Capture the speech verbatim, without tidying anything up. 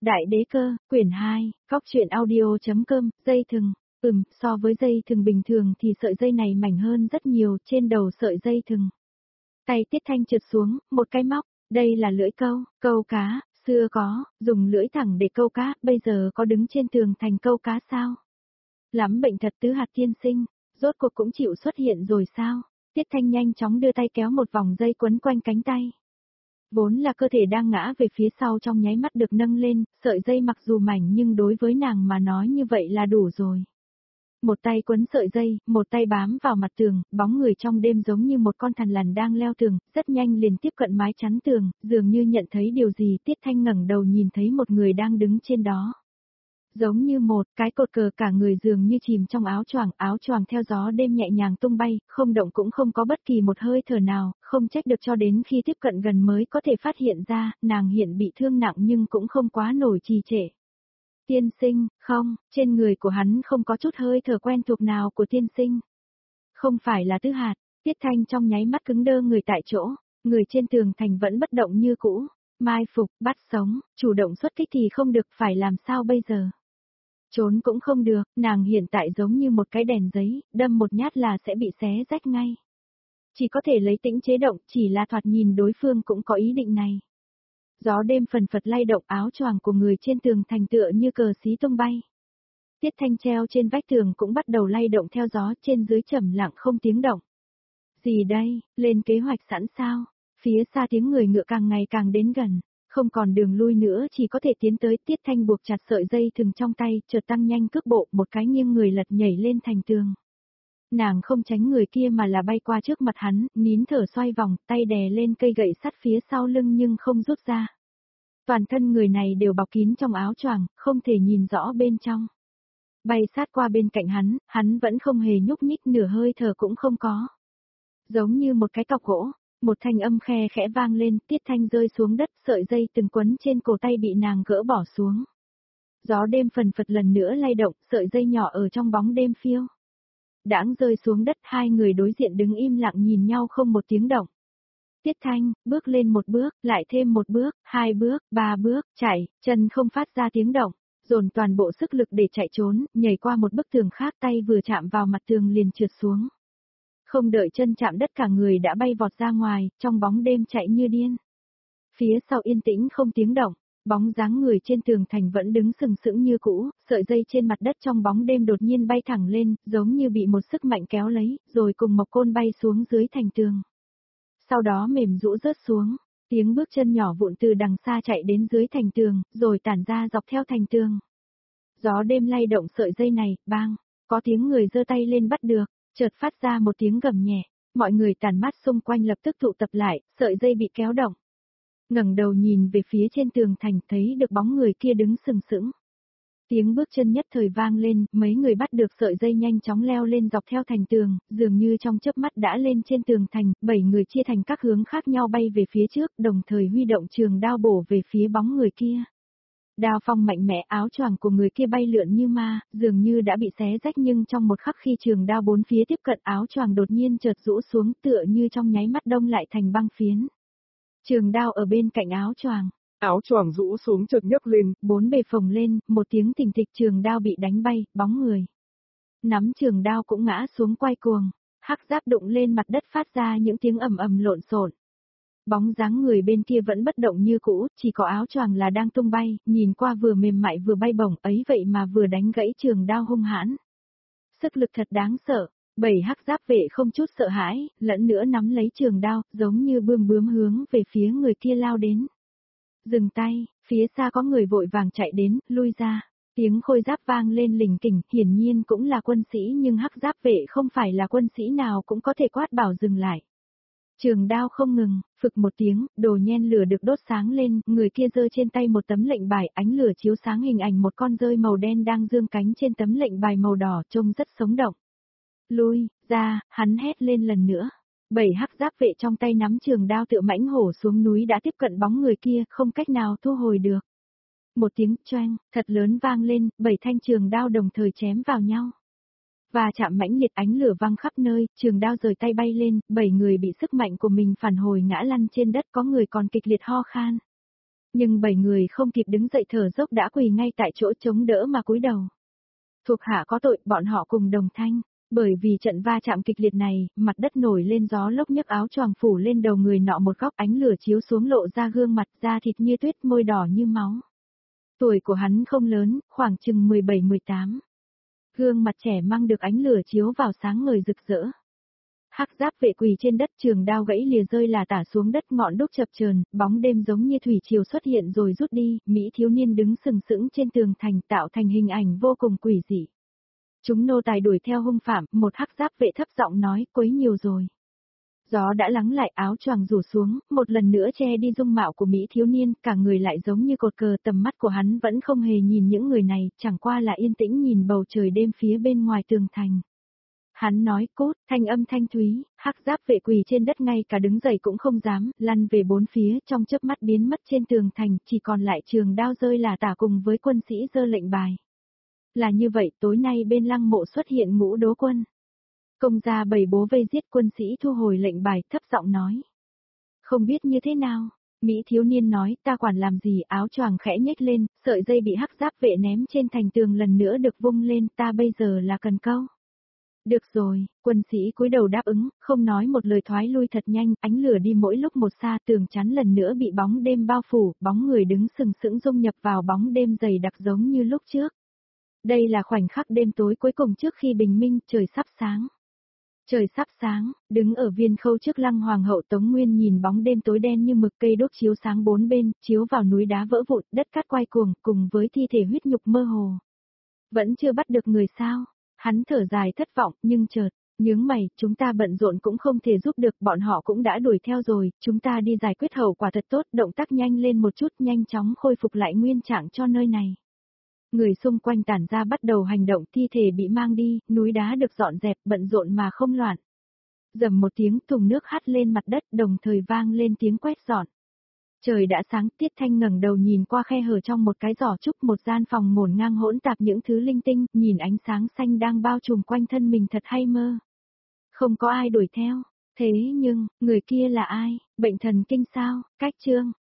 Đại đế cơ, quyển hai, Cóc truyện audio.com, dây thừng. Ừm, so với dây thừng bình thường thì sợi dây này mảnh hơn rất nhiều, trên đầu sợi dây thừng. Tay Tiết Thanh trượt xuống, một cái móc, đây là lưỡi câu, câu cá, xưa có, dùng lưỡi thẳng để câu cá, bây giờ có đứng trên tường thành câu cá sao? Lắm bệnh thật tứ hạt tiên sinh, rốt cuộc cũng chịu xuất hiện rồi sao? Tiết Thanh nhanh chóng đưa tay kéo một vòng dây quấn quanh cánh tay. Vốn là cơ thể đang ngã về phía sau trong nháy mắt được nâng lên, sợi dây mặc dù mảnh nhưng đối với nàng mà nói như vậy là đủ rồi. Một tay quấn sợi dây, một tay bám vào mặt tường, bóng người trong đêm giống như một con thằn lằn đang leo tường, rất nhanh liền tiếp cận mái chắn tường, dường như nhận thấy điều gì. Tiết Thanh ngẩng đầu nhìn thấy một người đang đứng trên đó. Giống như một cái cột cờ, cả người dường như chìm trong áo choàng, áo choàng theo gió đêm nhẹ nhàng tung bay, không động cũng không có bất kỳ một hơi thở nào, không trách được cho đến khi tiếp cận gần mới có thể phát hiện ra, nàng hiện bị thương nặng nhưng cũng không quá nổi trì trệ. Tiên sinh, không, trên người của hắn không có chút hơi thở quen thuộc nào của tiên sinh. Không phải là Tứ Hạt. Tiết Thanh trong nháy mắt cứng đơ người tại chỗ, người trên tường thành vẫn bất động như cũ, mai phục, bắt sống, chủ động xuất kích thì không được, phải làm sao bây giờ? Trốn cũng không được, nàng hiện tại giống như một cái đèn giấy, đâm một nhát là sẽ bị xé rách ngay. Chỉ có thể lấy tĩnh chế động, chỉ là thoạt nhìn đối phương cũng có ý định này. Gió đêm phần phật lay động, áo choàng của người trên tường thành tựa như cờ xí tung bay. Tiết Thanh treo trên vách tường cũng bắt đầu lay động theo gió, trên dưới trầm lặng không tiếng động. Gì đây, lên kế hoạch sẵn sao? Phía xa tiếng người ngựa càng ngày càng đến gần. Không còn đường lui nữa, chỉ có thể tiến tới. Tiết Thanh buộc chặt sợi dây thừng trong tay, chợt tăng nhanh cước bộ, một cái nghiêng người lật nhảy lên thành tường. Nàng không tránh người kia mà là bay qua trước mặt hắn, nín thở xoay vòng, tay đè lên cây gậy sắt phía sau lưng nhưng không rút ra. Toàn thân người này đều bọc kín trong áo choàng, không thể nhìn rõ bên trong. Bay sát qua bên cạnh hắn, hắn vẫn không hề nhúc nhích, nửa hơi thở cũng không có. Giống như một cái cọc gỗ. Một thanh âm khe khẽ vang lên, Tiết Thanh rơi xuống đất, sợi dây từng quấn trên cổ tay bị nàng gỡ bỏ xuống. Gió đêm phần phật lần nữa lay động, sợi dây nhỏ ở trong bóng đêm phiêu. Đãng rơi xuống đất, hai người đối diện đứng im lặng nhìn nhau không một tiếng động. Tiết Thanh, bước lên một bước, lại thêm một bước, hai bước, ba bước, chạy, chân không phát ra tiếng động, dồn toàn bộ sức lực để chạy trốn, nhảy qua một bức tường khác, tay vừa chạm vào mặt tường liền trượt xuống. Không đợi chân chạm đất cả người đã bay vọt ra ngoài, trong bóng đêm chạy như điên. Phía sau yên tĩnh không tiếng động, bóng dáng người trên tường thành vẫn đứng sừng sững như cũ, sợi dây trên mặt đất trong bóng đêm đột nhiên bay thẳng lên, giống như bị một sức mạnh kéo lấy, rồi cùng mộc côn bay xuống dưới thành tường. Sau đó mềm rũ rớt xuống, tiếng bước chân nhỏ vụn từ đằng xa chạy đến dưới thành tường, rồi tản ra dọc theo thành tường. Gió đêm lay động sợi dây này, bang, có tiếng người giơ tay lên bắt được. Chợt phát ra một tiếng gầm nhẹ, mọi người tản mắt xung quanh lập tức tụ tập lại, sợi dây bị kéo động. Ngẩng đầu nhìn về phía trên tường thành, thấy được bóng người kia đứng sừng sững. Tiếng bước chân nhất thời vang lên, mấy người bắt được sợi dây nhanh chóng leo lên dọc theo thành tường, dường như trong chớp mắt đã lên trên tường thành, bảy người chia thành các hướng khác nhau bay về phía trước, đồng thời huy động trường đao bổ về phía bóng người kia. Đao phong mạnh mẽ, áo choàng của người kia bay lượn như ma, dường như đã bị xé rách, nhưng trong một khắc khi trường đao bốn phía tiếp cận, áo choàng đột nhiên chợt rũ xuống, tựa như trong nháy mắt đông lại thành băng phiến. Trường đao ở bên cạnh áo choàng. Áo choàng rũ xuống chợt nhấc lên, bốn bề phồng lên, một tiếng thình thịch, trường đao bị đánh bay, bóng người. Nắm trường đao cũng ngã xuống quay cuồng, hắc giáp đụng lên mặt đất phát ra những tiếng ầm ầm lộn xộn. Bóng dáng người bên kia vẫn bất động như cũ, chỉ có áo choàng là đang tung bay, nhìn qua vừa mềm mại vừa bay bổng, ấy vậy mà vừa đánh gãy trường đao hung hãn. Sức lực thật đáng sợ, bảy hắc giáp vệ không chút sợ hãi, lẫn nữa nắm lấy trường đao, giống như bươm bướm hướng về phía người kia lao đến. Dừng tay, phía xa có người vội vàng chạy đến, lui ra. Tiếng khôi giáp vang lên lình kình, hiển nhiên cũng là quân sĩ, nhưng hắc giáp vệ không phải là quân sĩ nào cũng có thể quát bảo dừng lại. Trường đao không ngừng, phực một tiếng, đồ nhen lửa được đốt sáng lên, người kia giơ trên tay một tấm lệnh bài, ánh lửa chiếu sáng hình ảnh một con dơi màu đen đang dương cánh trên tấm lệnh bài màu đỏ, trông rất sống động. Lui, ra, hắn hét lên lần nữa. Bảy hắc giáp vệ trong tay nắm trường đao tựa mãnh hổ xuống núi đã tiếp cận bóng người kia, không cách nào thu hồi được. Một tiếng choang, thật lớn vang lên, bảy thanh trường đao đồng thời chém vào nhau. Và chạm mãnh liệt, ánh lửa văng khắp nơi, trường đao rời tay bay lên, bảy người bị sức mạnh của mình phản hồi ngã lăn trên đất, có người còn kịch liệt ho khan. Nhưng bảy người không kịp đứng dậy thở dốc đã quỳ ngay tại chỗ chống đỡ mà cúi đầu. Thuộc hạ có tội, bọn họ cùng đồng thanh. Bởi vì trận va chạm kịch liệt này, mặt đất nổi lên gió lốc nhấc áo choàng phủ lên đầu người nọ một góc, ánh lửa chiếu xuống lộ ra gương mặt, da thịt như tuyết, môi đỏ như máu. Tuổi của hắn không lớn, khoảng chừng mười bảy mười tám. Gương mặt trẻ mang được ánh lửa chiếu vào sáng ngời rực rỡ. Hắc giáp vệ quỳ trên đất, trường đao gãy lìa rơi là tả xuống đất, ngọn đuốc chập chờn, bóng đêm giống như thủy triều xuất hiện rồi rút đi, mỹ thiếu niên đứng sừng sững trên tường thành tạo thành hình ảnh vô cùng quỷ dị. Chúng nô tài đuổi theo hung phạm, một hắc giáp vệ thấp giọng nói, quấy nhiều rồi. Gió đã lắng lại, áo choàng rủ xuống, một lần nữa che đi dung mạo của mỹ thiếu niên, cả người lại giống như cột cờ, tầm mắt của hắn vẫn không hề nhìn những người này, chẳng qua là yên tĩnh nhìn bầu trời đêm phía bên ngoài tường thành. Hắn nói, cốt, thanh âm thanh thúy, hắc giáp vệ quỳ trên đất ngay cả đứng dậy cũng không dám, lăn về bốn phía, trong chớp mắt biến mất trên tường thành, chỉ còn lại trường đao rơi là tả cùng với quân sĩ giơ lệnh bài. Là như vậy, tối nay bên lăng mộ xuất hiện ngũ đố quân. Công gia bầy bố vây giết, quân sĩ thu hồi lệnh bài, thấp giọng nói. Không biết như thế nào, mỹ thiếu niên nói, ta quản làm gì, áo choàng khẽ nhếch lên, sợi dây bị hắc giáp vệ ném trên thành tường lần nữa được vung lên, ta bây giờ là cần câu. Được rồi, quân sĩ cúi đầu đáp ứng, không nói một lời thoái lui thật nhanh, ánh lửa đi mỗi lúc một xa, tường chắn lần nữa bị bóng đêm bao phủ, bóng người đứng sừng sững dung nhập vào bóng đêm dày đặc giống như lúc trước. Đây là khoảnh khắc đêm tối cuối cùng trước khi bình minh, trời sắp sáng. Trời sắp sáng, đứng ở viên khâu trước lăng hoàng hậu Tống Nguyên nhìn bóng đêm tối đen như mực, cây đốt chiếu sáng bốn bên, chiếu vào núi đá vỡ vụn, đất cát quay cuồng, cùng với thi thể huyết nhục mơ hồ. Vẫn chưa bắt được người sao? Hắn thở dài thất vọng, nhưng chợt, nhướng mày, chúng ta bận rộn cũng không thể giúp được, bọn họ cũng đã đuổi theo rồi, chúng ta đi giải quyết hậu quả thật tốt, động tác nhanh lên một chút, nhanh chóng khôi phục lại nguyên trạng cho nơi này. Người xung quanh tản ra bắt đầu hành động, thi thể bị mang đi, núi đá được dọn dẹp, bận rộn mà không loạn. Rầm một tiếng, thùng nước hắt lên mặt đất, đồng thời vang lên tiếng quét dọn. Trời đã sáng, Tiết Thanh ngẩng đầu nhìn qua khe hở trong một cái giỏ trúc, một gian phòng ngổn ngang hỗn tạp những thứ linh tinh, nhìn ánh sáng xanh đang bao trùm quanh thân mình thật hay mơ. Không có ai đuổi theo, thế nhưng, người kia là ai, bệnh thần kinh sao, cách chương.